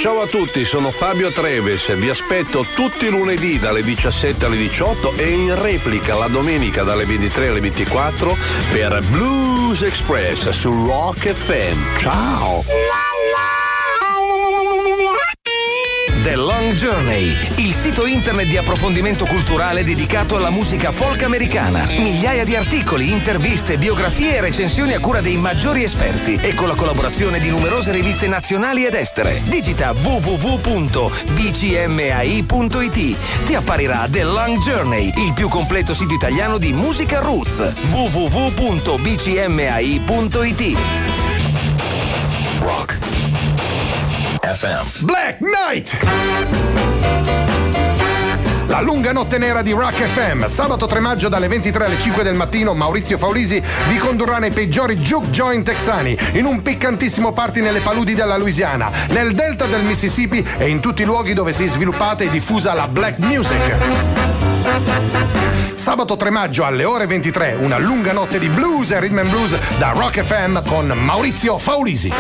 Ciao a tutti, sono Fabio Treves, vi aspetto tutti i lunedì dalle 17 alle 18 e in replica la domenica dalle 23 alle 24 per Blues Express su Rock FM. Ciao! The Long Journey, il sito internet di approfondimento culturale dedicato alla musica folk americana. Migliaia di articoli, interviste, biografie e recensioni a cura dei maggiori esperti e con la collaborazione di numerose riviste nazionali ed estere. Digita www.bcmai.it. Ti apparirà The Long Journey, il più completo sito italiano di musica roots. www.bcmai.it. Rock FM. Black Knight! La lunga notte nera di Rock FM. Sabato 3 maggio dalle 23 alle 5 del mattino Maurizio Faulisi vi condurrà nei peggiori juke joint texani in un piccantissimo party nelle paludi della Louisiana, nel delta del Mississippi e in tutti i luoghi dove si è sviluppata e diffusa la black music. Sabato 3 maggio alle ore 23 una lunga notte di blues e rhythm and blues da Rock FM con Maurizio Faulisi.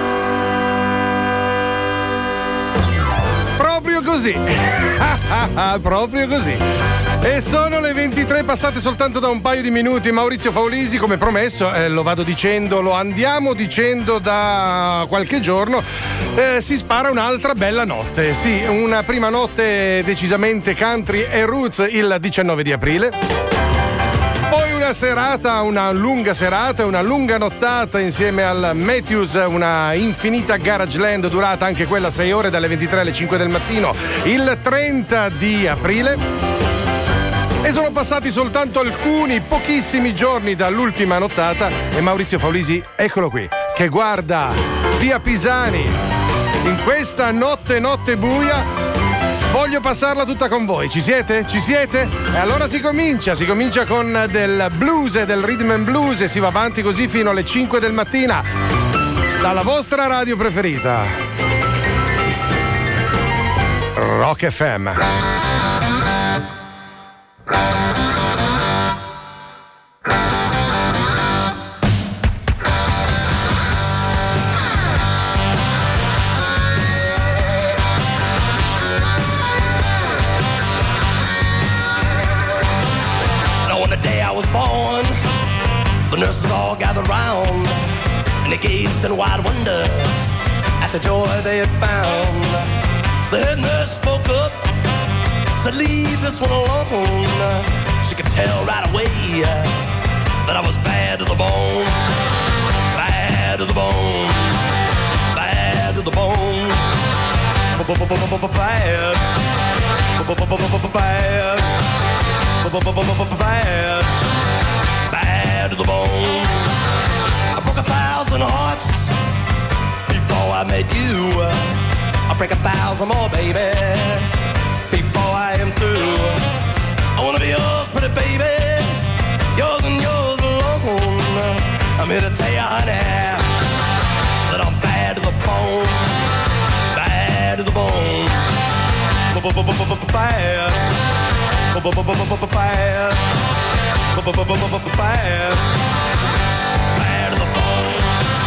Proprio così. Proprio così. E sono le 23 passate soltanto da un paio di minuti. Maurizio Faulisi, come promesso, lo andiamo dicendo da qualche giorno, si spara un'altra bella notte. Sì, una prima notte decisamente country e roots il 19 di aprile. Poi una lunga serata, una lunga nottata insieme al Matthews, una infinita Garageland durata anche quella 6 ore dalle 23 alle 5 del mattino, il 30 di aprile. E sono passati soltanto pochissimi giorni dall'ultima nottata e Maurizio Faulisi, eccolo qui, che guarda via Pisani in questa notte buia. Voglio passarla tutta con voi. Ci siete? Ci siete? E allora si comincia con del blues e del rhythm and blues e si va avanti così fino alle 5 del mattina dalla vostra radio preferita Rock FM. The nurses all gathered round, and they gazed in wide wonder at the joy they had found. The head nurse spoke up, said, "Leave this one alone." She could tell right away that I was bad to the bone, bad to the bone, bad to the bone, bad, bad, bad to the bone. I broke 1,000 hearts before I met you. I'll break 1,000 more, baby, before I am through. I wanna be yours, pretty baby, yours and yours alone. I'm here to tell you, honey, that I'm bad to the bone, bad to the bone, bad, bad, bad to the bone.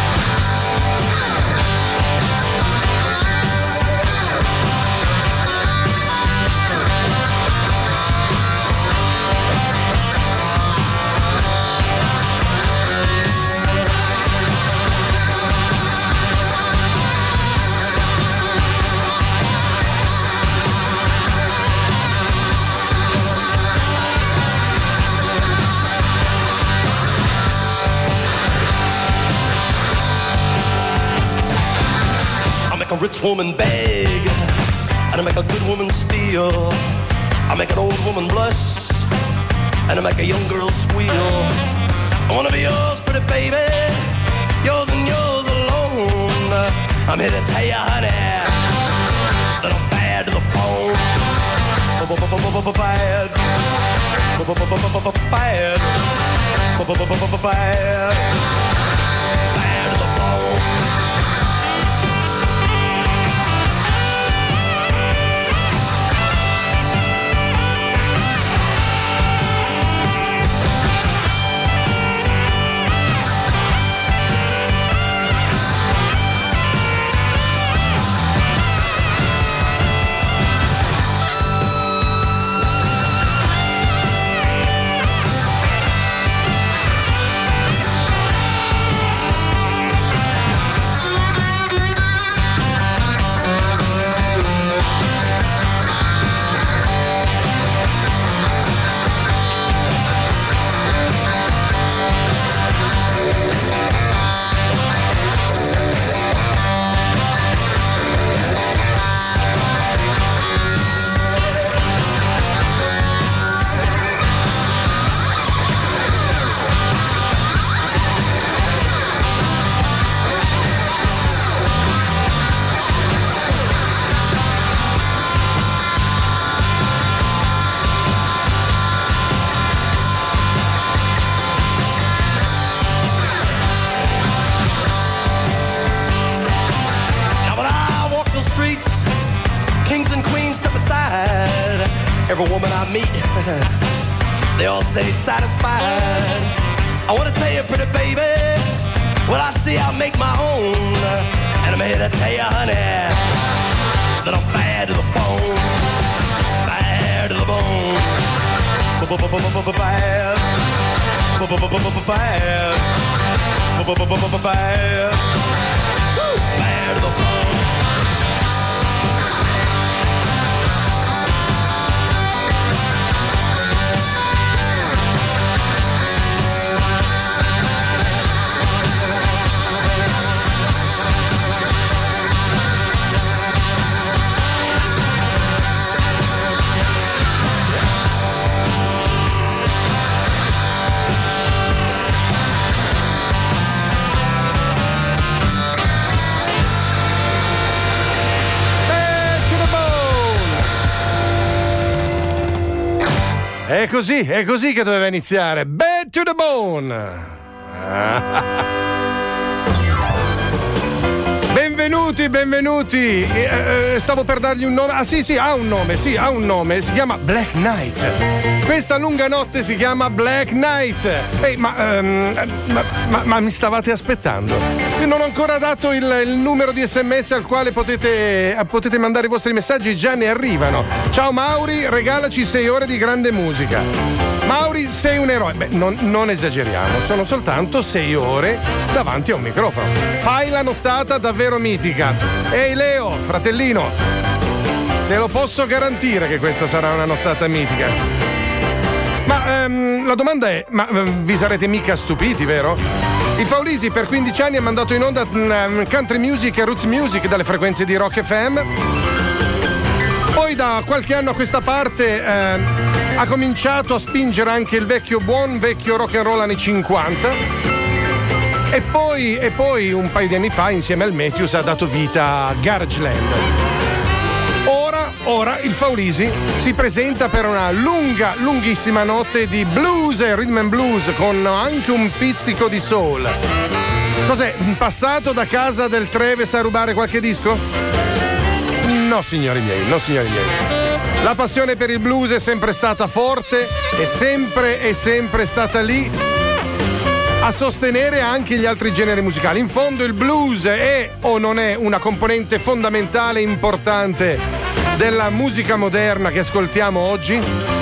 A rich woman beg, and I make a good woman steal. I make an old woman blush, and I make a young girl squeal. I wanna be yours, pretty baby, yours and yours alone. I'm here to tell you, honey, that I'm bad to the bone. Bad, bad, bad, bad to the bone. every woman I meet, they all stay satisfied. I wanna tell you, pretty baby, what I see I make my own. And I'm here to tell you, honey, that I'm bad to the bone. Bad to the bone. Bad. Bad. Bad. Bad to the bone. È così che doveva iniziare. Bad to the bone. Benvenuti. Stavo per dargli un nome. Ah sì, ha un nome. Si chiama Black Knight. Questa lunga notte si chiama Black Knight. Ma mi stavate aspettando? Io non ho ancora dato il numero di SMS al quale potete mandare i vostri messaggi, già ne arrivano. Ciao Mauri, regalaci 6 ore di grande musica. Mauri, sei un eroe. Beh, non esageriamo, sono soltanto 6 ore davanti a un microfono. Fai la nottata davvero mitica. Ehi Leo, fratellino, te lo posso garantire che questa sarà una nottata mitica. Ma la domanda è, vi sarete mica stupiti, vero? Il Faulisi per 15 anni ha mandato in onda country music e roots music dalle frequenze di Rock FM. Poi da qualche anno a questa parte ha cominciato a spingere anche il buon vecchio rock and roll anni 50. E poi un paio di anni fa insieme al Matthews ha dato vita a Garageland. Ora il Faulisi si presenta per una lunghissima notte di blues e rhythm and blues con anche un pizzico di soul. Cos'è? Passato da casa del Treves a rubare qualche disco? No signori miei. La passione per il blues è sempre stata forte, è sempre stata lì a sostenere anche gli altri generi musicali. In fondo il blues è o non è una componente fondamentale, importante della musica moderna che ascoltiamo oggi?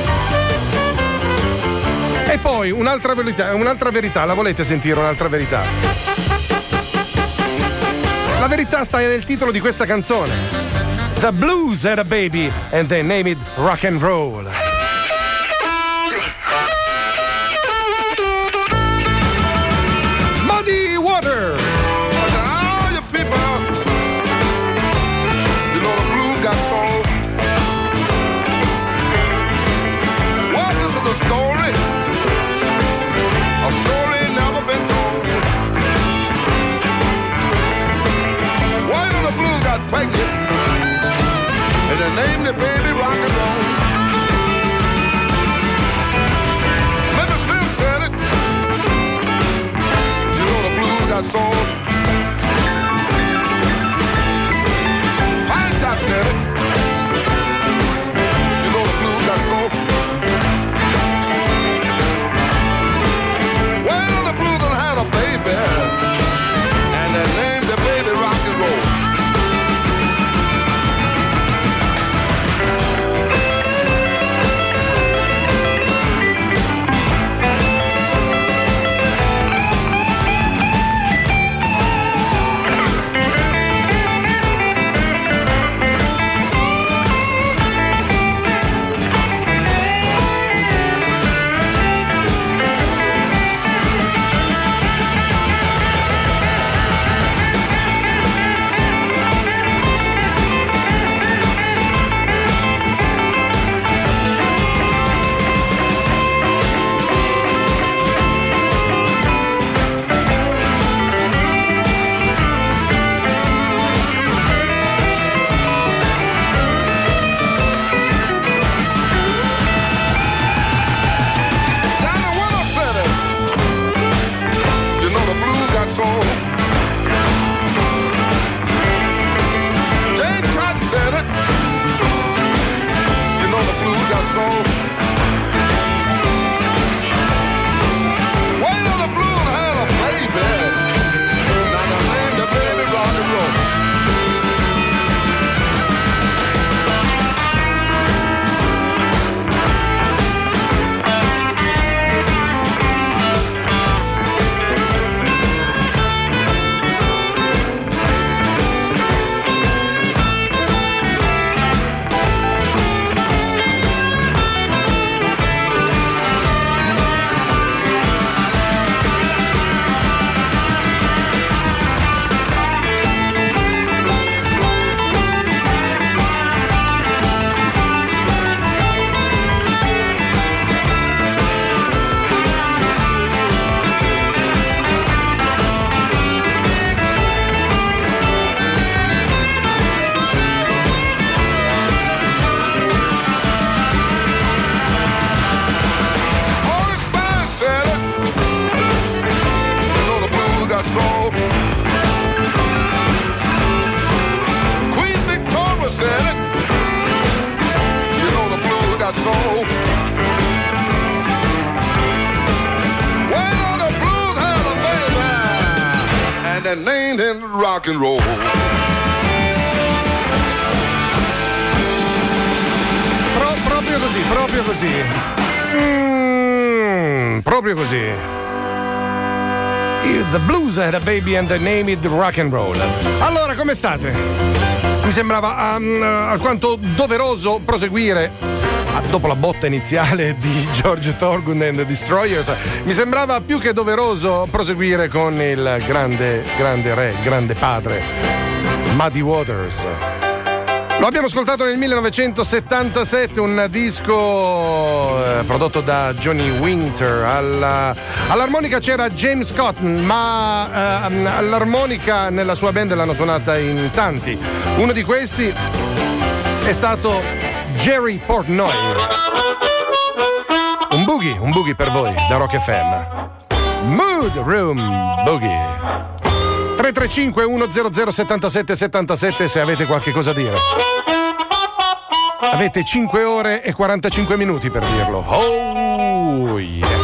E poi un'altra verità, la volete sentire un'altra verità? La verità sta nel titolo di questa canzone. The blues had a baby and they named it rock and roll. Muddy Water. All you people, you know the blues got soul. Well, this is a story never been told. Why did the blues got pregnant and they named the baby rock and roll? Maybe Slim said it. You know the blues got soul. Pine Top said it. You know the blues got soul. Well, the blues done had a baby, and they named the baby rock and roll. the name is rock and roll. Proprio così, proprio così. Proprio così. The blues had a baby and they named it rock and roll. Allora, come state? Mi sembrava alquanto doveroso proseguire dopo la botta iniziale di George Thorogood and the Destroyers. Mi sembrava più che doveroso proseguire con il grande re, grande padre, Muddy Waters. Lo abbiamo ascoltato nel 1977, un disco prodotto da Johnny Winter. All'armonica c'era James Cotton, ma all'armonica nella sua band l'hanno suonata in tanti. Uno di questi è stato Jerry Portnoy. Un boogie per voi da Rock FM. Mood Room Boogie. 335 100 77 77 se avete qualche cosa da dire. Avete 5 ore e 45 minuti per dirlo. Oh yeah.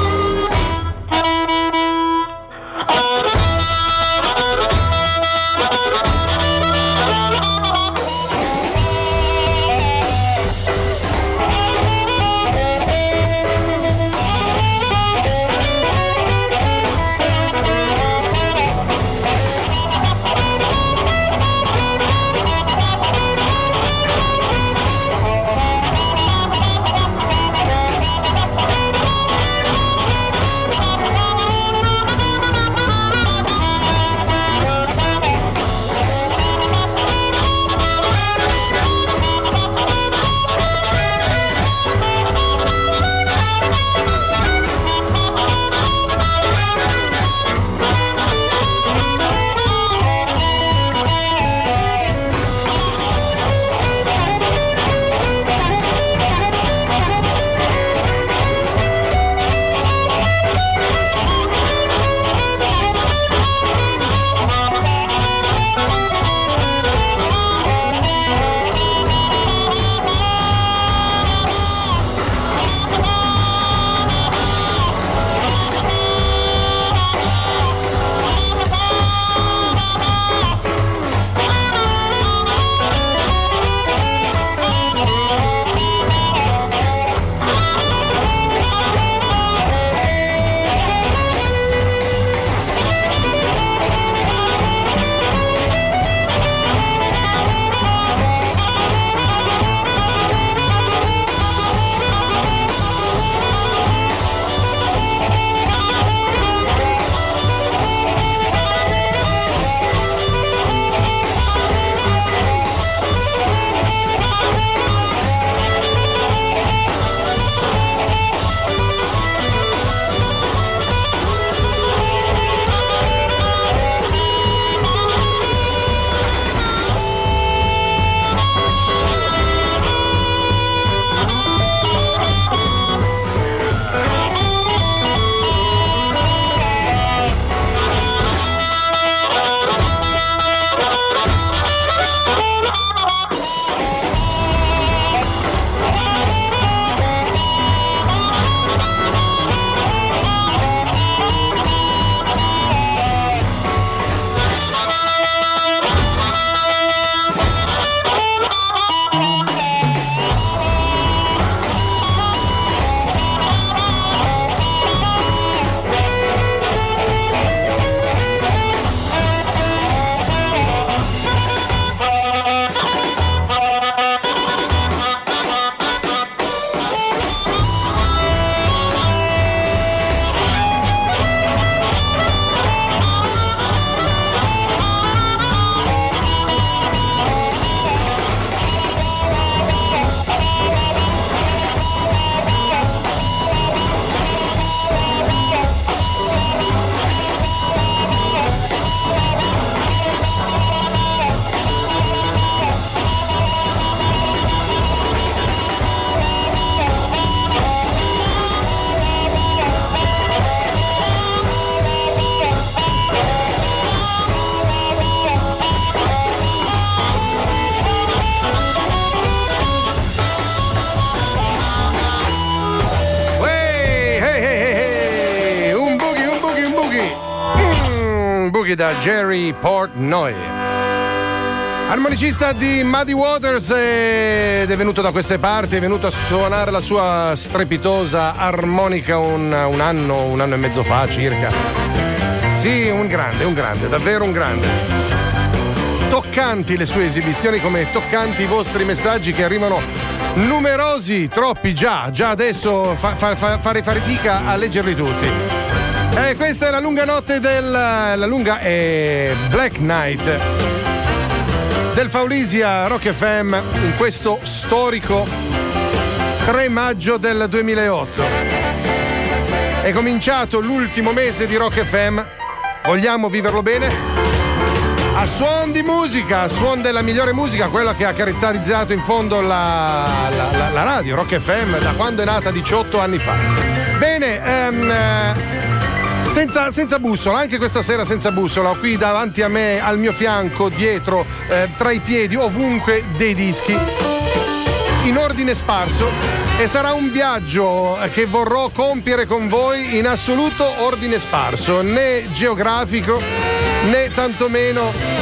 Boogie da Jerry Portnoy. Armonicista di Muddy Waters ed è venuto da queste parti, è venuto a suonare la sua strepitosa armonica un anno e mezzo fa circa. Sì, un grande, davvero un grande. Toccanti le sue esibizioni, come toccanti i vostri messaggi che arrivano numerosi, troppi già adesso fare fatica a leggerli tutti. Questa è la lunga notte la lunga Black Night del Faulisia Rock FM in questo storico 3 maggio del 2008. È cominciato l'ultimo mese di Rock FM, vogliamo viverlo bene? A suon di musica, a suon della migliore musica, quella che ha caratterizzato in fondo la radio Rock FM da quando è nata 18 anni fa. Bene, senza bussola, anche questa sera senza bussola, ho qui davanti a me, al mio fianco, dietro, tra i piedi, ovunque dei dischi in ordine sparso, e sarà un viaggio che vorrò compiere con voi in assoluto ordine sparso, né geografico né tantomeno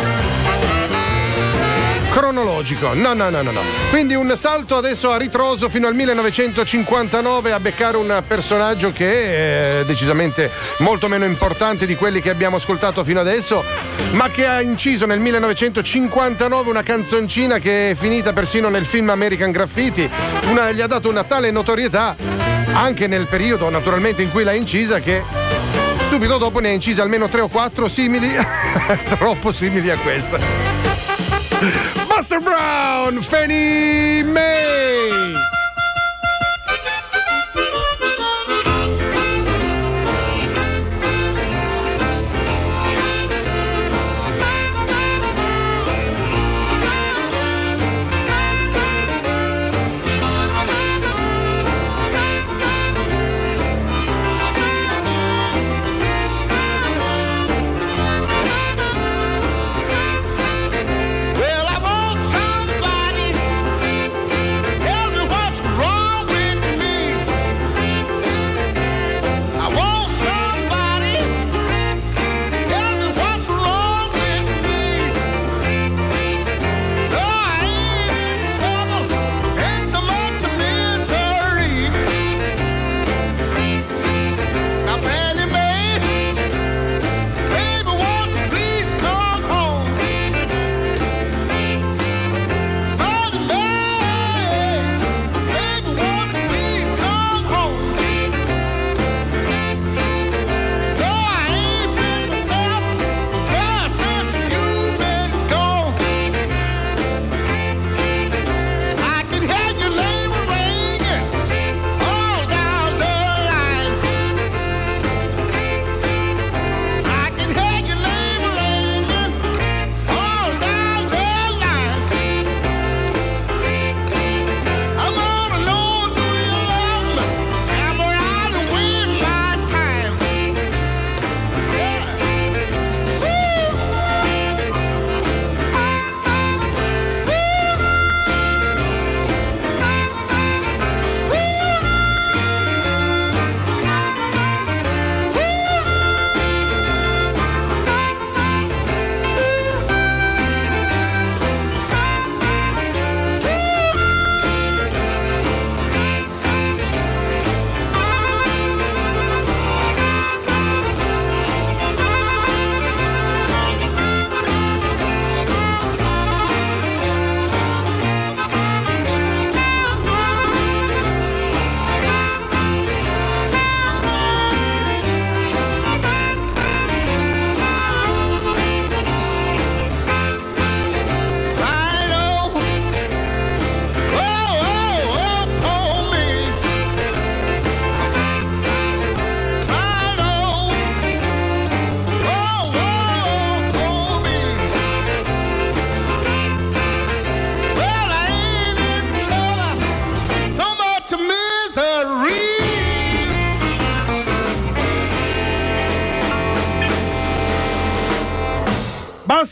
cronologico, no. Quindi un salto adesso a ritroso fino al 1959 a beccare un personaggio che è decisamente molto meno importante di quelli che abbiamo ascoltato fino adesso, ma che ha inciso nel 1959 una canzoncina che è finita persino nel film American Graffiti, gli ha dato una tale notorietà anche nel periodo naturalmente in cui l'ha incisa, che subito dopo ne ha incise almeno 3 o 4 simili troppo simili a questa. Buster Brown, Fannie Mae.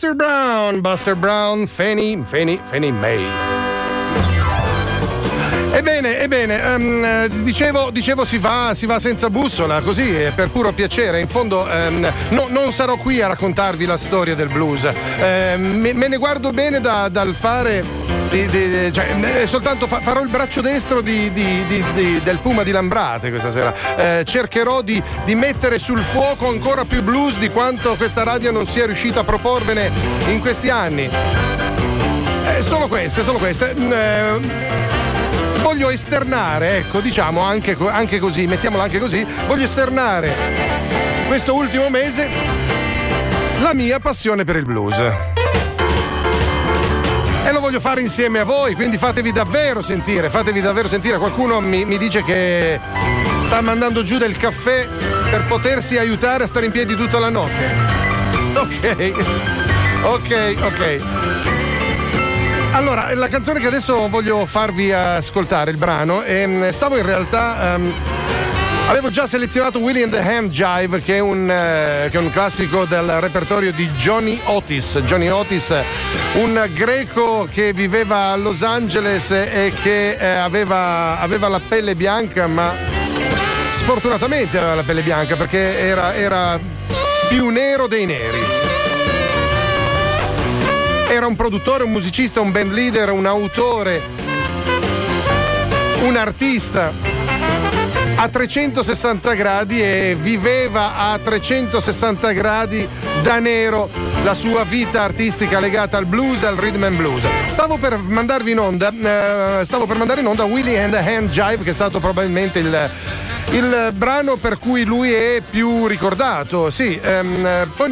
Buster Brown, Fannie Mae. Ebbene, dicevo si va senza bussola, così per puro piacere. In fondo non sarò qui a raccontarvi la storia del blues. Me ne guardo bene dal fare cioè, soltanto farò il braccio destro del Puma di Lambrate questa sera. Cercherò di mettere sul fuoco ancora più blues di quanto questa radio non sia riuscita a proporvene in questi anni. Solo queste. Voglio esternare, ecco, diciamo anche così, mettiamola anche così, voglio esternare questo ultimo mese la mia passione per il blues. E lo voglio fare insieme a voi, quindi fatevi davvero sentire. Qualcuno mi dice che sta mandando giù del caffè per potersi aiutare a stare in piedi tutta la notte. Ok. Allora, la canzone che adesso voglio farvi ascoltare, il brano, stavo in realtà avevo già selezionato Willie and the Hand Jive, che è un classico del repertorio di Johnny Otis. Johnny Otis, un greco che viveva a Los Angeles e che aveva la pelle bianca, ma sfortunatamente aveva la pelle bianca perché era più nero dei neri. Era un produttore, un musicista, un band leader, un autore, un artista a 360 gradi e viveva a 360 gradi da nero la sua vita artistica legata al blues, al rhythm and blues. Stavo per mandarvi in onda Willie and the Hand Jive, che è stato probabilmente il brano per cui lui è più ricordato. Sì, poi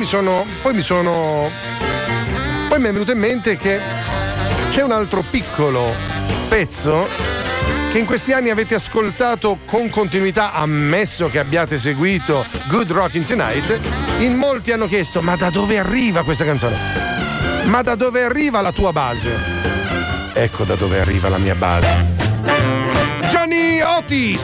mi è venuto in mente che c'è un altro piccolo pezzo che in questi anni avete ascoltato con continuità, ammesso che abbiate seguito Good Rockin' Tonight. In molti hanno chiesto: ma da dove arriva questa canzone? Ma da dove arriva la tua base? Ecco da dove arriva la mia base. Johnny Otis!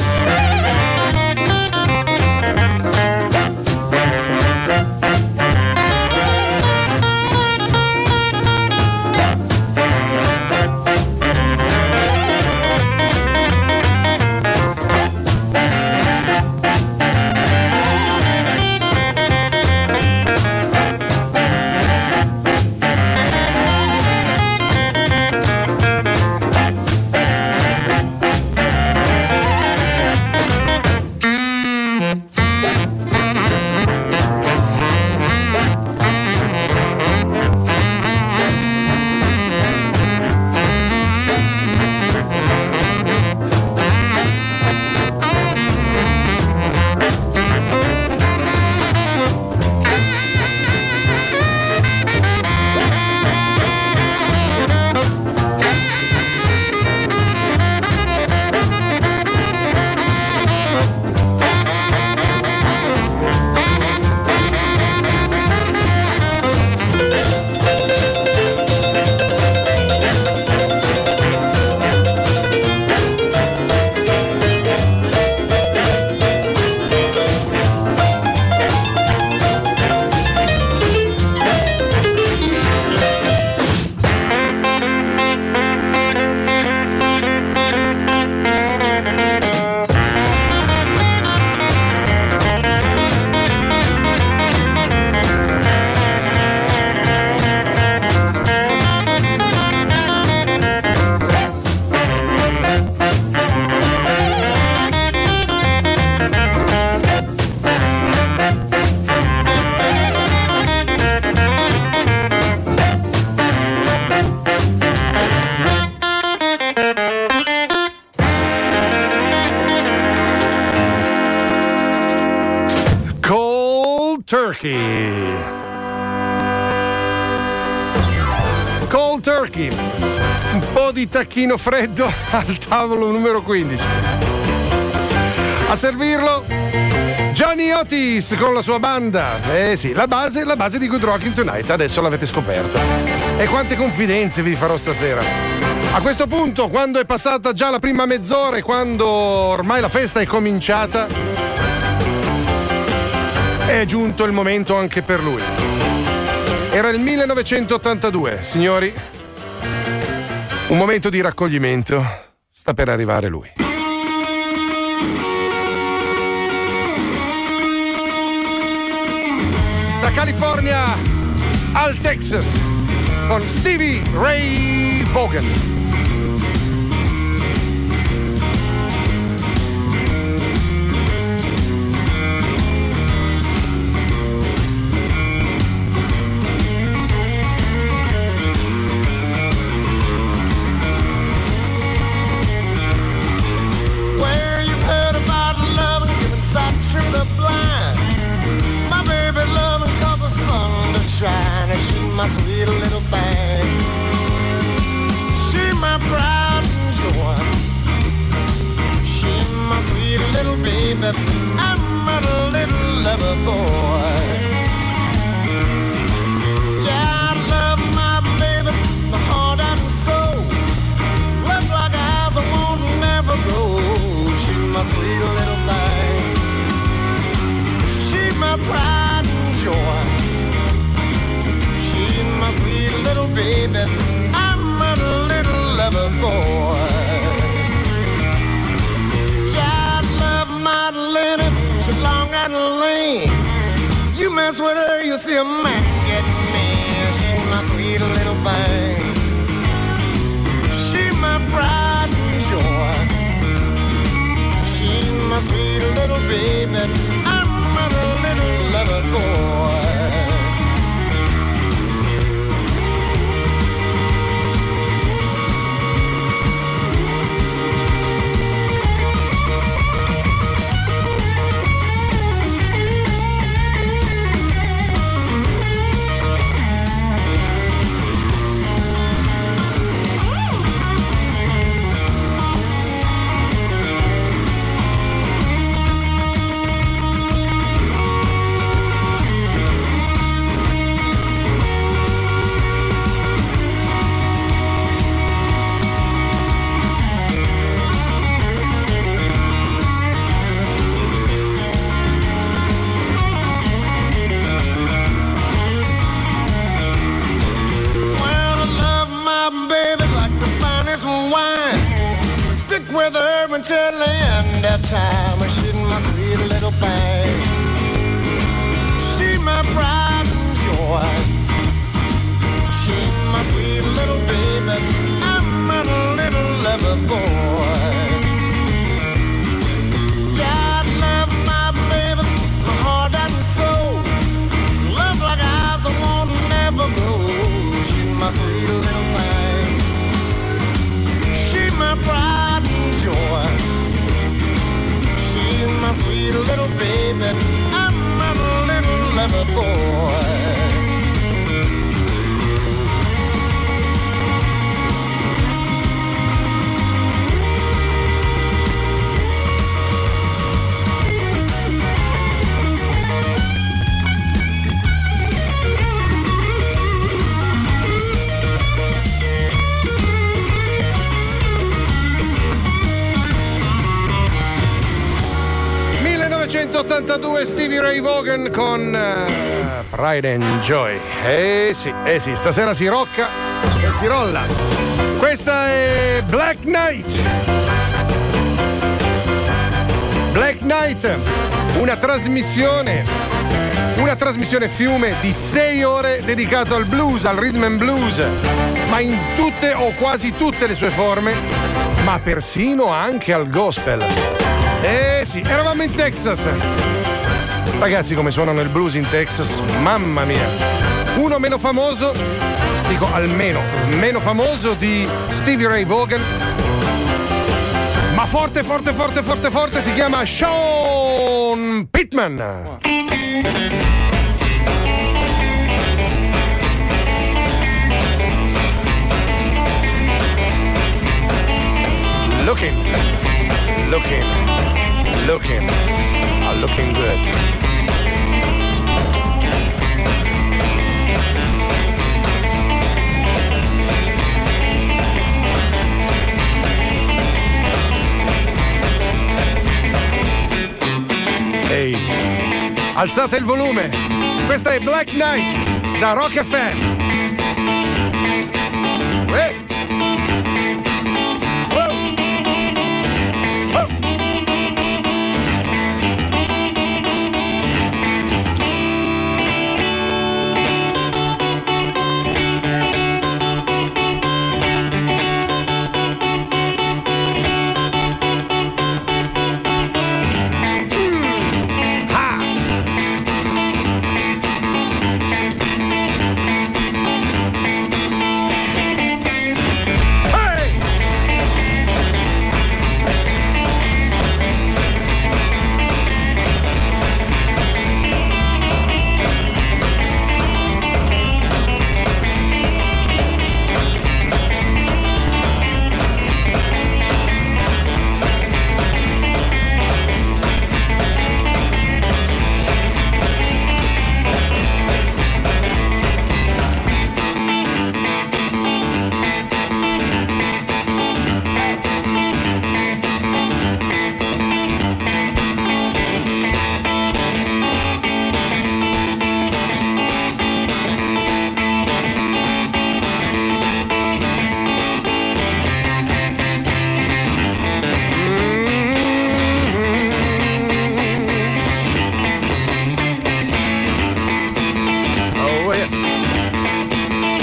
Cold Turkey, un po' di tacchino freddo al tavolo numero 15. A servirlo Johnny Otis con la sua banda. Sì, la base di Good Rockin' Tonight, adesso l'avete scoperto. E quante confidenze vi farò stasera. A questo punto, quando è passata già la prima mezz'ora e quando ormai la festa è cominciata, è giunto il momento anche per lui. Era il 1982, signori. Un momento di raccoglimento. sta per arrivare lui. Da California al Texas con Stevie Ray Vaughan. My sweet little thing, she my pride and joy. She my sweet little baby, I'm a little lover boy. Yeah, I love my baby, my heart and soul. Love like eyes I won't never go. She my sweet little thing, she my pride and joy. My sweet little baby, I'm a little lover boy. Yeah, I love my Lenny, she's long and lean. You mess with her, you see a man get me. She's my sweet little thing. She's my pride and joy. She's my sweet little baby, I'm a little lover boy. With her until the end of time. She's my sweet little thing. She's my pride and joy. She's my sweet little baby. I'm a little lover boy. Yeah, I love my baby, my heart and soul. Love like eyes I won't never grow. She's my sweet little thing. She's my pride. She's my sweet little baby, I'm a little lover boy. Stevie Ray Vaughan con Pride and Joy. Sì, stasera si rocca e si rolla. Questa è Black Knight. Black Knight, una trasmissione fiume di 6 ore dedicato al blues, al rhythm and blues, ma in tutte o quasi tutte le sue forme, ma persino anche al gospel. Sì, eravamo in Texas. Ragazzi, come suonano il blues in Texas, mamma mia. Uno meno famoso, dico almeno meno famoso di Stevie Ray Vaughan, ma forte, si chiama Sean Pittman. Looking good. Ehi, alzate il volume. Questa è Black Knight da Rock FM.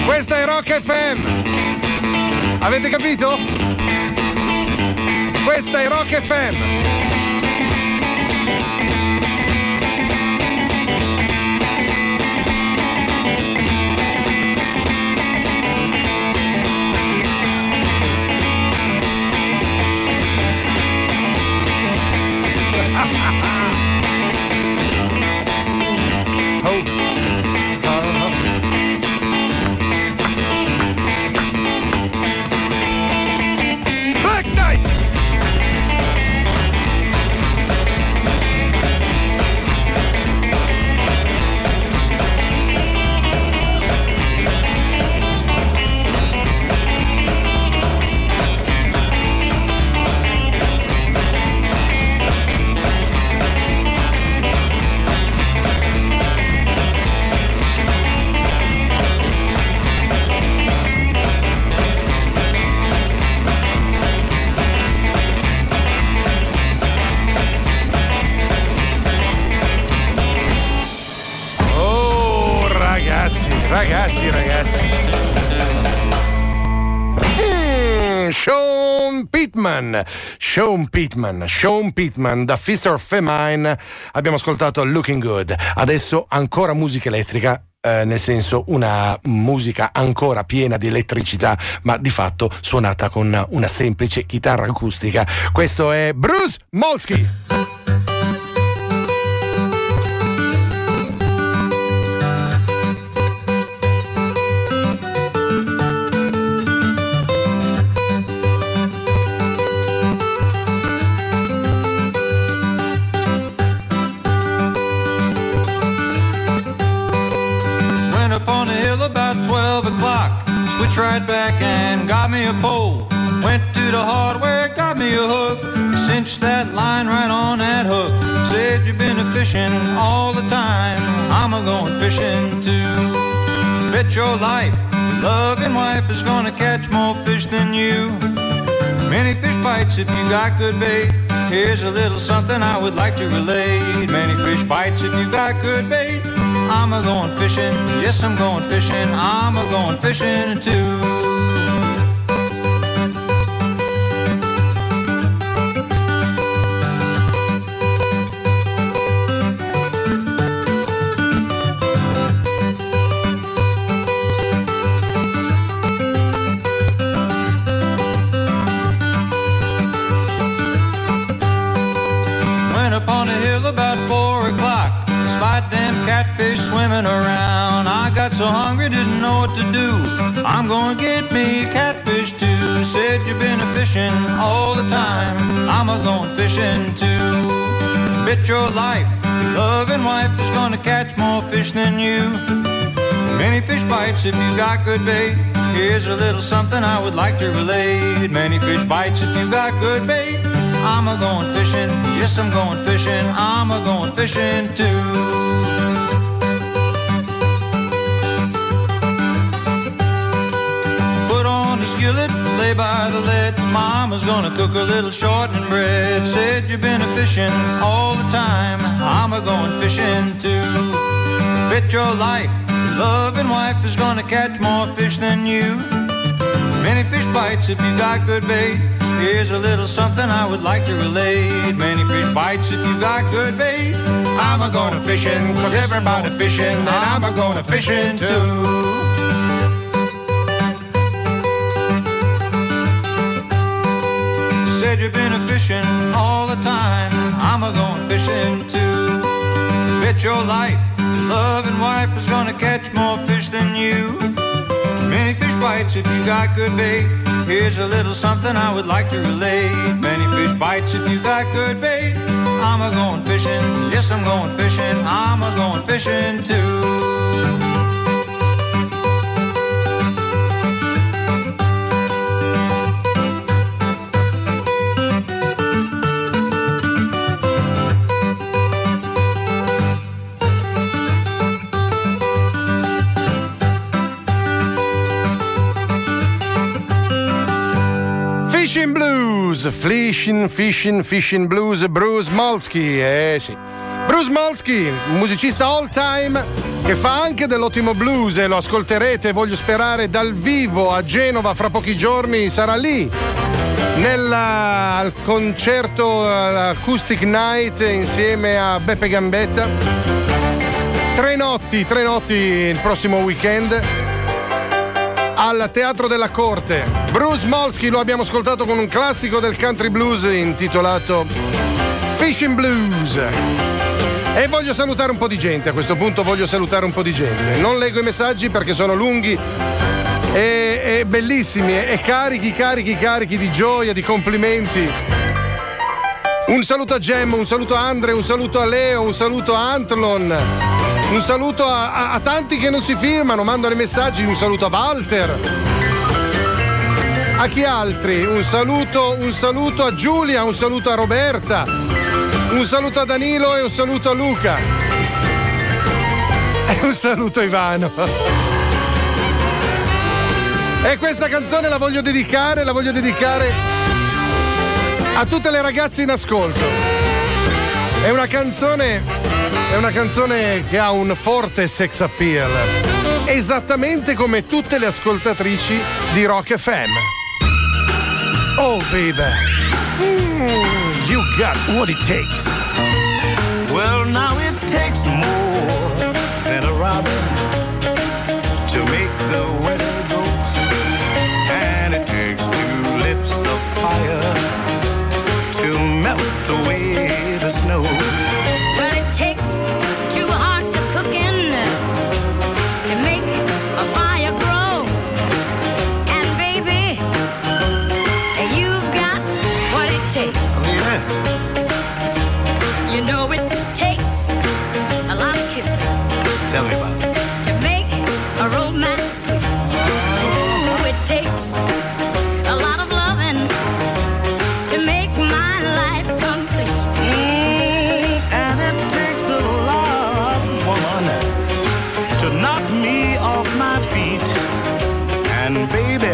Questa è Rock FM. Avete capito? Questa è Rock FM. Sean Pittman da Fist of Femine. Abbiamo ascoltato Looking Good. Adesso ancora musica elettrica, nel senso una musica ancora piena di elettricità, ma di fatto suonata con una semplice chitarra acustica. Questo è Bruce Molsky. About 12 o'clock, switch right back and got me a pole. Went to the hardware, got me a hook, cinched that line right on that hook. Said you've been a fishing all the time, I'm a going fishing too. Bet your life, loving wife is gonna catch more fish than you. Many fish bites if you got good bait. Here's a little something I would like to relate. Many fish bites if you got good bait. I'm a going fishing, yes I'm going fishing, I'm a going fishing too. Went up on a hill about 4 o'clock. Spied them catfish swimming around. I got so hungry, didn't know what to do. I'm gonna get me a catfish too. Said you've been a fishing all the time, I'm a going fishing too. Bet your life, loving wife is gonna catch more fish than you. Many fish bites if you got good bait. Here's a little something I would like to relate. Many fish bites if you got good bait. I'm a going fishing, yes I'm going fishing, I'm a going fishing too. Put on the skillet, lay by the lead. Mama's gonna cook a little shortening bread. Said you've been a fishing all the time, I'm a going fishing too. Bet your life, loving wife is gonna catch more fish than you. Many fish bites if you got good bait. Here's a little something I would like to relate. Many fish bites if you got good bait. I'm a going fishing, cause everybody fishing, and I'm a going fishing too. Said you've been a fishing all the time, I'm a going fishing too. Bet your life, loving wife is gonna catch more fish than you. Many fish bites if you got good bait. Here's a little something I would like to relate. Many fish bites if you got good bait. I'm a going fishing, yes I'm going fishing, I'm a going fishing too. Fishing Blues, Fishing Blues, Bruce Molsky, sì. Bruce Smolsky, un musicista all time che fa anche dell'ottimo blues e lo ascolterete, voglio sperare, dal vivo a Genova fra pochi giorni, sarà lì al concerto all'Acoustic Night insieme a Beppe Gambetta. Tre notti il prossimo weekend al Teatro della Corte. Bruce Smolsky lo abbiamo ascoltato con un classico del country blues intitolato Fishing Blues. E voglio salutare un po' di gente, a questo punto non leggo i messaggi perché sono lunghi e bellissimi e carichi di gioia, di complimenti. Un saluto a Gem, un saluto a Andre, un saluto a Leo, un saluto a Antlon, un saluto a tanti che non si firmano, mandano i messaggi, un saluto a Walter. A chi altri? Un saluto a Giulia, un saluto a Roberta, un saluto a Danilo e un saluto a Luca. E un saluto a Ivano. E questa canzone la voglio dedicare a tutte le ragazze in ascolto. È una canzone che ha un forte sex appeal, esattamente come tutte le ascoltatrici di Rock FM. Oh baby, you got what it takes. Well, now it takes more than a robin to make the weather go, and it takes two lips of fire to melt away the snow. Well, it takes two hearts of cooking to make a fire grow. And baby, you've got what it takes. Yeah. You know it takes a lot of kissing. Tell me about it. To make a romance sweet. Ooh, it takes a lot of loving to make my life complete. And it takes a lot, woman, to knock me off my feet. And baby,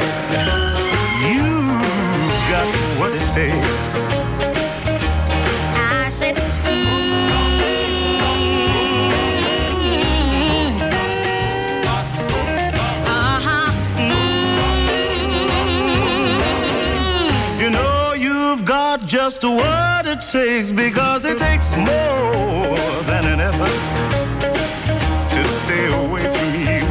you've got what it takes. I said, You know you've got just what it takes, because it takes more than an effort to stay away from you.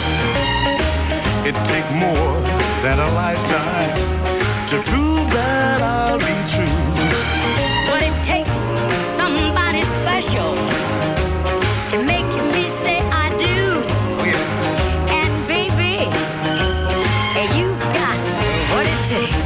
It takes more than a lifetime to prove that I'll be true. But it takes somebody special to make me say I do. Oh, yeah. And baby, you got what it takes.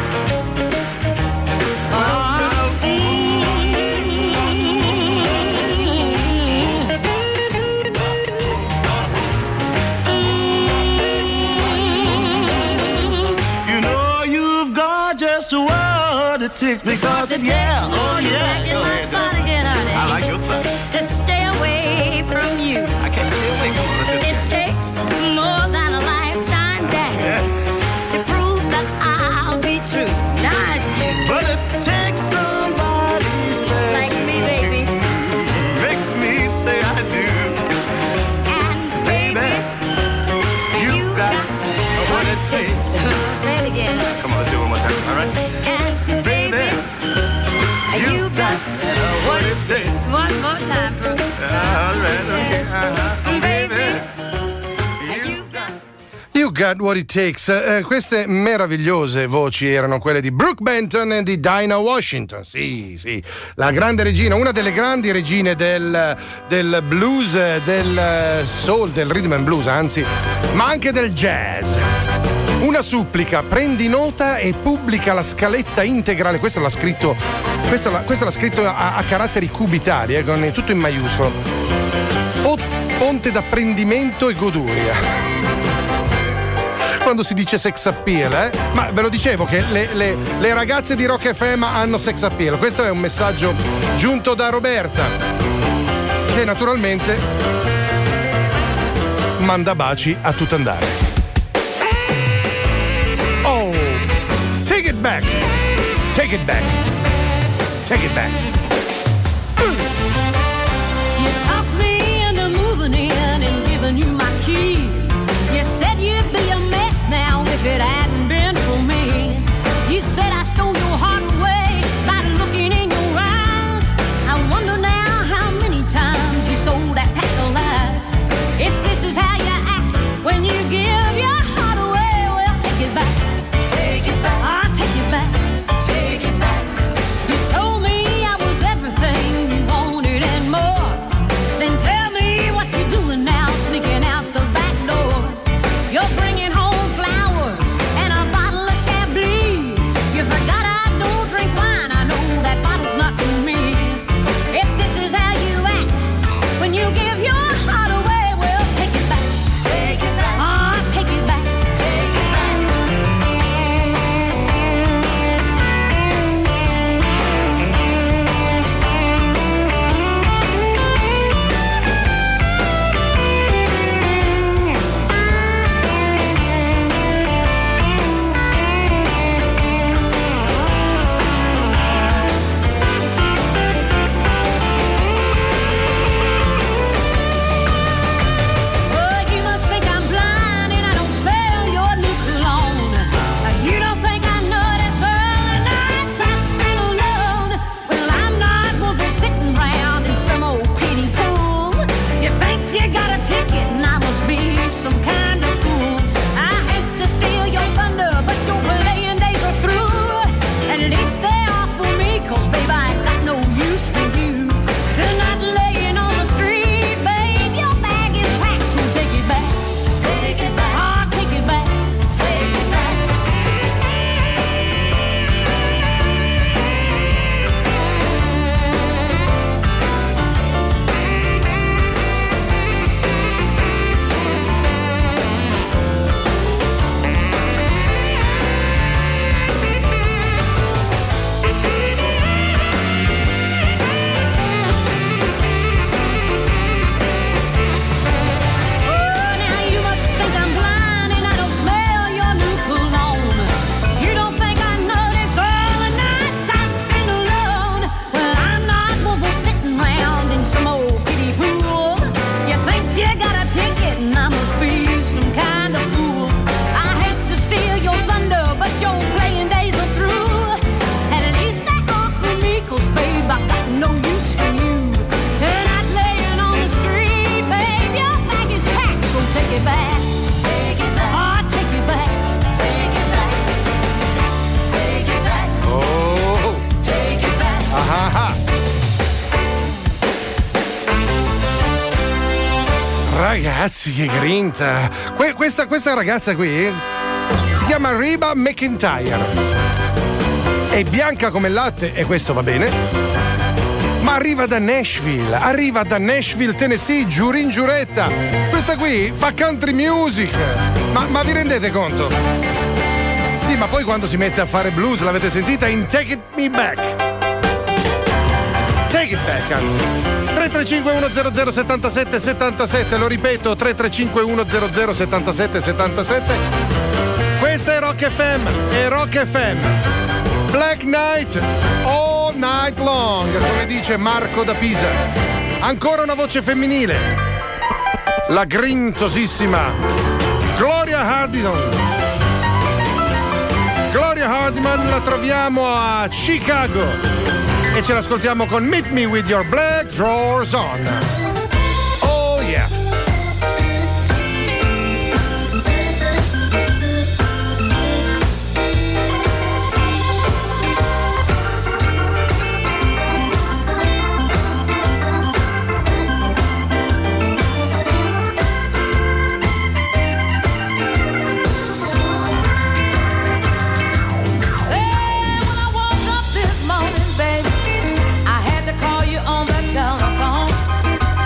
You know you've got just what it takes, because it, yeah, oh yeah, go ahead, I like your spot. To stay away from you. I can't stay away, come on, let's do it. It takes more than a lifetime, Daddy, Yeah. to prove that I'll be true. Now it's you. But it takes somebody special Like me, baby. to make me say I do. And baby, You got what it takes. Say it again. Come on, let's do it one more time, all right? And baby, you got what it takes. One more time, Brooke. All right, okay, Baby, You got You got what it takes. Queste meravigliose voci erano quelle di Brooke Benton e di Dinah Washington. Sì, la grande regina, una delle grandi regine del blues, del soul, del rhythm and blues, anzi, ma anche del jazz. Una supplica, prendi nota e pubblica la scaletta integrale. Questo l'ha scritto a caratteri cubitali, con tutto in maiuscolo. Fonte d'apprendimento e goduria. Quando si dice sex appeal, ma ve lo dicevo che le ragazze di Rock FM hanno sex appeal. Questo è un messaggio giunto da Roberta, che naturalmente manda baci a tutto andare. Oh, take it back, take it back, take it back. it hadn't been for me. You said I stole your heart away by looking in your eyes. I wonder now how many times you sold that pack of lies. If this is how you act when you give your heart away, well, take it back. Take it back. I'll take it back. Take it back. You told me I was everything you wanted and more. Then tell me what you're doing now, sneaking out the back door. You're bringing home flowers and a bottle of Chablis. You forgot I don't drink wine. I know that bottle's not for me. If this is how you act when you give your heart away, well, take it back. Take it back. Ah, take it back. Take it back. Oh, you must think I'm blind and I don't smell your new cologne. You don't think I notice all the nights I spend alone. Well, I'm not one for sitting round in some old kiddie pool. You think you got a ticket and I must be some kind of fool. I hate to steal your thunder, but your playing days are through. At least they are for me, 'cause babe, I ain't got no use for you. Tonight laying on the street, babe, your bag is packed, so take it back. Take it back. Ah, take it back. Take it back. Oh, now you must think I'm blind and I don't smell your new cologne. You don't think I notice all the nights I spend alone. Well, I'm not one for sitting round in some old kiddie pool. You think you got a ticket and I must be some kind of fool. I hate to steal your thunder, but your playing days are through. At least they are for me, 'cause babe, I got no use for you. Tonight laying on the street, babe, your bag is packed, so take it back. Take it back. Ah, take it back. Take it back. Take it back. Oh, Take it back. ah, ah. Ragazzi, che grinta! Questa ragazza qui si chiama Reba McEntire. È bianca come il latte e questo va bene. Ma arriva da Nashville, Tennessee, giuri in giuretta. Questa qui fa country music. Ma vi rendete conto? Sì, ma poi quando si mette a fare blues, l'avete sentita in Take It Me Back. Take It Back, anzi. 335 100 77 77, lo ripeto, 335 100 77 77. Questa è Rock FM. Black Night, all night long, come dice Marco da Pisa. Ancora una voce femminile, la grintosissima Gloria Hardiman la troviamo a Chicago e ce l'ascoltiamo con Meet Me With Your Black Drawers On. Oh yeah. Call you on the telephone.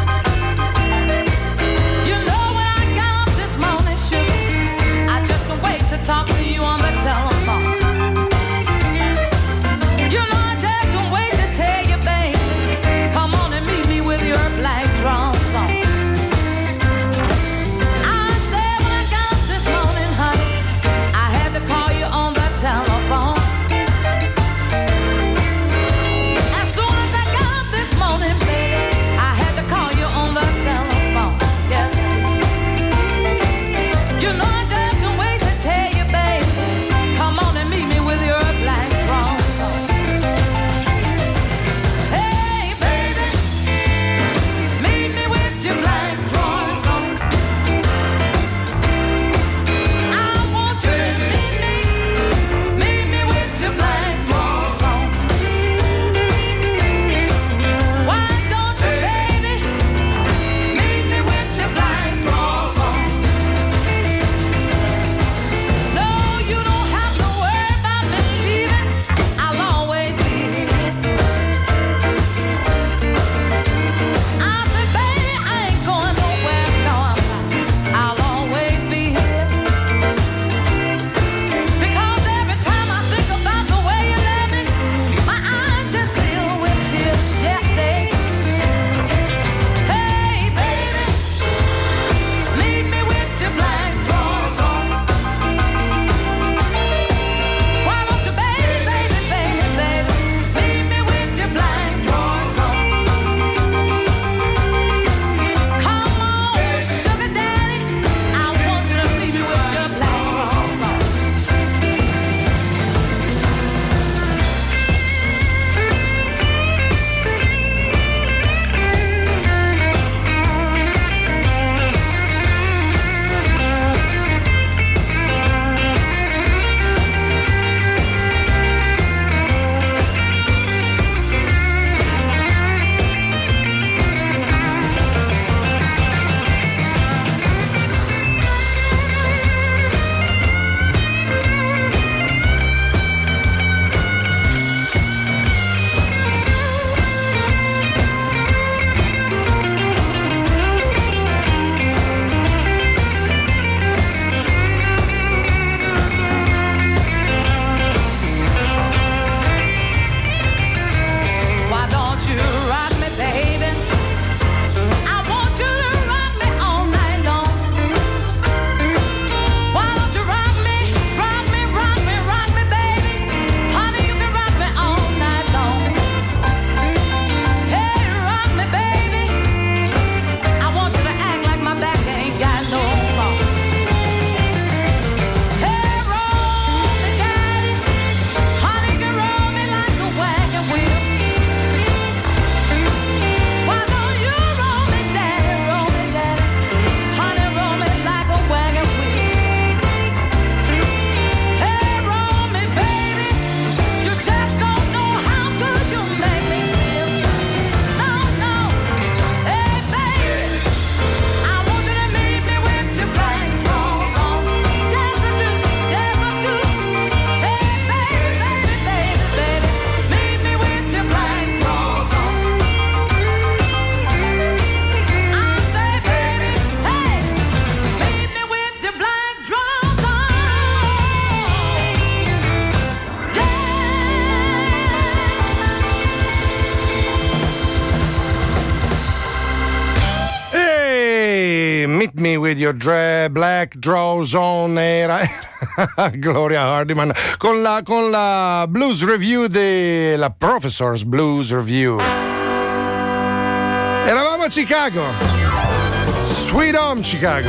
Radio Black Draw Zone era Gloria Hardiman con la Blues Review della Professor's Blues Review. Eravamo a Chicago, Sweet Home Chicago.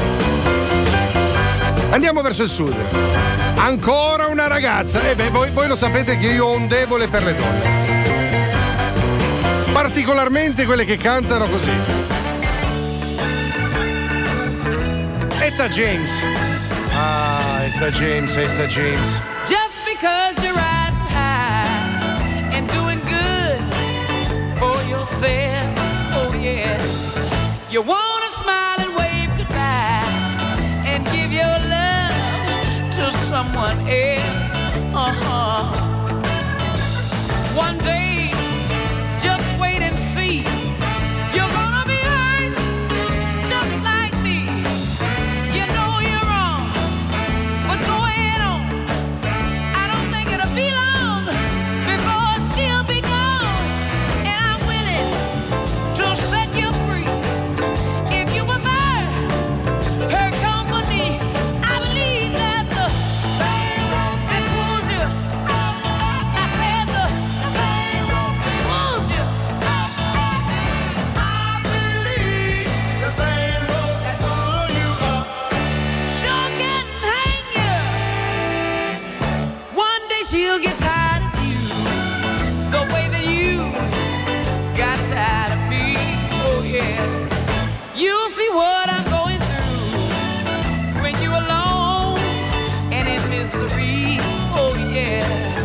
Andiamo verso il sud. Ancora una ragazza. Voi lo sapete che io ho un debole per le donne, particolarmente quelle che cantano così. Etta James. Etta James. Just because you're riding high and doing good for yourself, oh yeah. You wanna smile and wave goodbye and give your love to someone else. One day, just wait and see. You're gonna be hurt just like me. You know you're wrong, but go ahead on. I don't think it'll be long before she'll be gone, and I'm willing to set you free. If you prefer her company, I believe that the same rope that pulls you, I said the same rope that pulls you. I believe the same rope that pulls you up sure can hang you. One day she'll get tired of you the way that you got tired of me. Oh yeah, you'll see what I'm going through when you're alone and in misery. Oh yeah,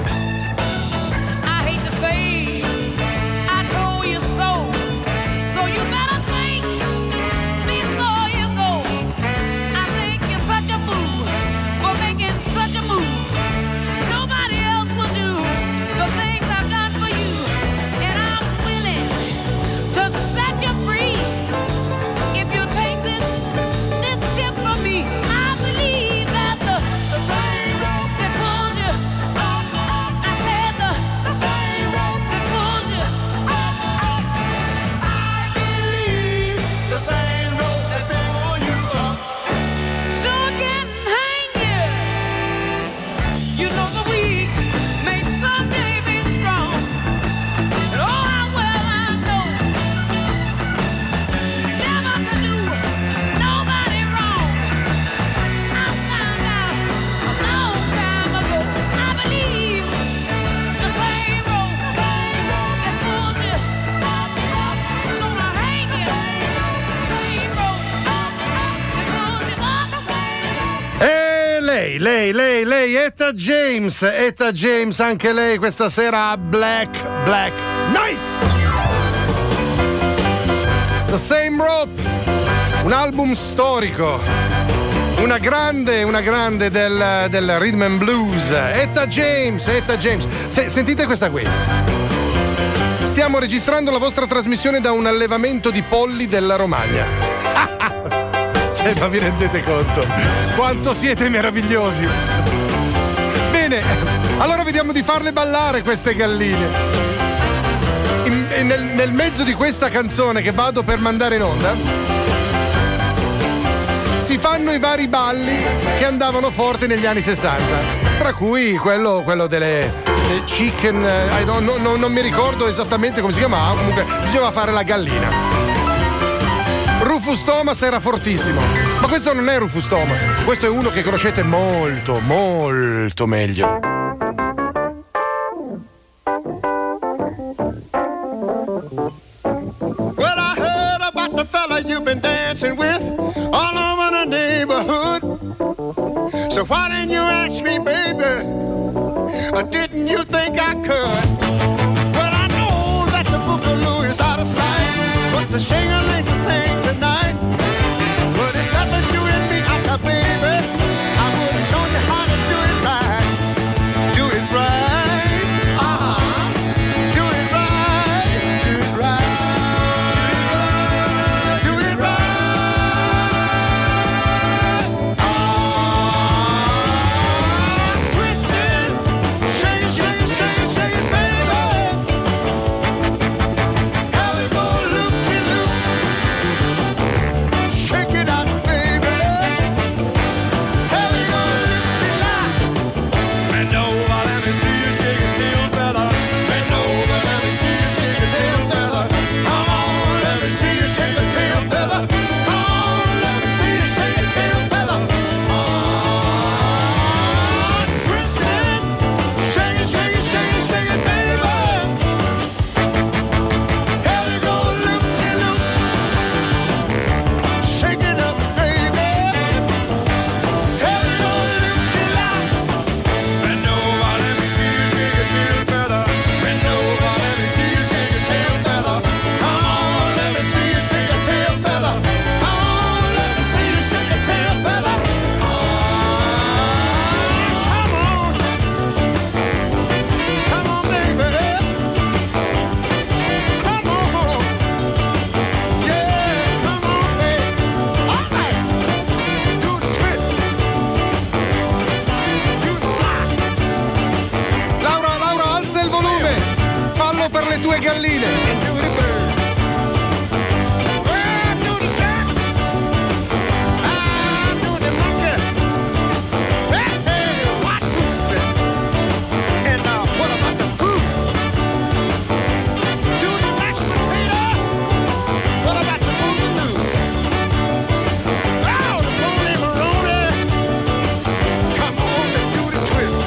I hate to say I told you so, so you better think before you go. I think you're such a fool for making such a move. Nobody else will do the things I've done for you, and I'm willing to set you free. If you take this tip from me, I believe that the same rope that pulls you, I said the same rope that pulls you, I believe the same rope that pulls you up sure can hang you. You know the weak may someday be strong, and oh how well I know never to do nobody wrong. I found out a long time ago. I believe the same rope that pulls you gonna hang you. Same rope that pulls you up. E lei, Etta James, anche lei questa sera a Black Night. The Same Rope, un album storico, una grande del rhythm and blues. Etta James. Sentite questa qui. Stiamo registrando la vostra trasmissione da un allevamento di polli della Romagna. Ma vi rendete conto quanto siete meravigliosi? Bene, allora vediamo di farle ballare queste galline. Nel mezzo di questa canzone che vado per mandare in onda si fanno i vari balli che andavano forte negli anni 60, tra cui quello delle chicken, non mi ricordo esattamente come si chiamava, comunque bisognava fare la gallina. Rufus Thomas era fortissimo, ma questo non è Rufus Thomas, questo è uno che conoscete molto meglio. Well, I heard about the fella you've been dancing with all over the neighborhood. So why didn't you ask me, baby? Or didn't you think I could? Well, I know that the Boogaloo is out of sight, but the shing-a-ling's a thing tonight. But if that was you and me, baby, I would have shown you how to do it right. Do it right. Do it right. Do it right. Do it right. Twist it. Shake it, shake it, shake it, shake it, baby. Have it go loop-de-loop. due galline. And do the bird. Well, do the duck. Do the monkey. Hey, what is it? And what about the fruit? Do the mashed potato. What about the boogaloo? Oh, the bony maroni. Come on, let's do the twist.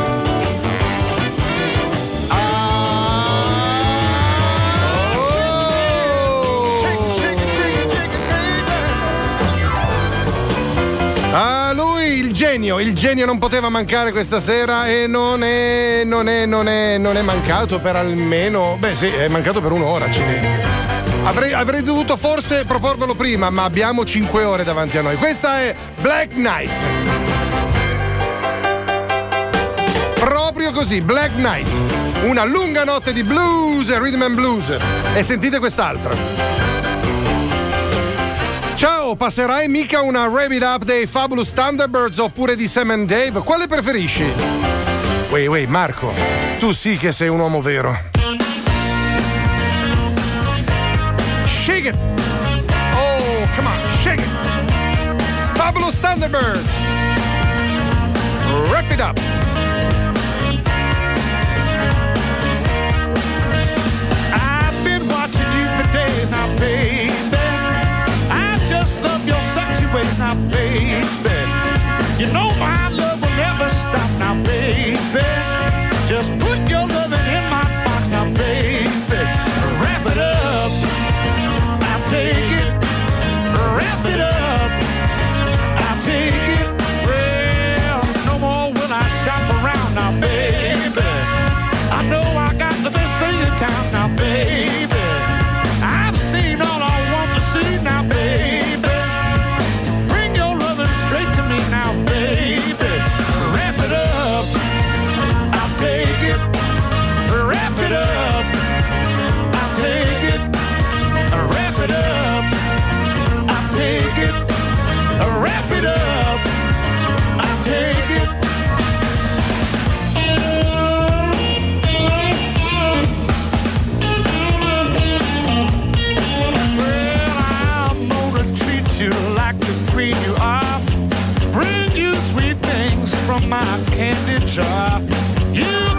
Ah, lui, il genio non poteva mancare questa sera e non è mancato per almeno, beh sì, è mancato per un'ora, accidenti. Avrei dovuto forse proporvelo prima, ma abbiamo 5 ore davanti a noi. Questa è Black Knight. Proprio così, Black Knight. Una lunga notte di blues e rhythm and blues. E sentite quest'altra. Ciao, passerai mica una Rev It Up dei Fabulous Thunderbirds oppure di Sam and Dave? Quale preferisci? Wait, Marco, tu sì che sei un uomo vero. Shake it! Oh, come on, shake it! Fabulous Thunderbirds! Wrap it up! I've been watching you for days now, baby. Just love your sexy ways now, baby. You know my love will never stop now, baby. Just put your loving in my box now, baby. Wrap it up, I'll take it. Wrap it up, I'll take it. Well, no more will I shop around now, baby. I know I got the best thing in town now, baby. I've seen all I want to see now, baby. Bring your loving straight to me now, baby. Wrap it up, I'll take it. Wrap it up, I'll take it. Wrap it up, I'll take it. Wrap it up, I'll take it. You like the queen you are. Bring you sweet things from my candy jar. You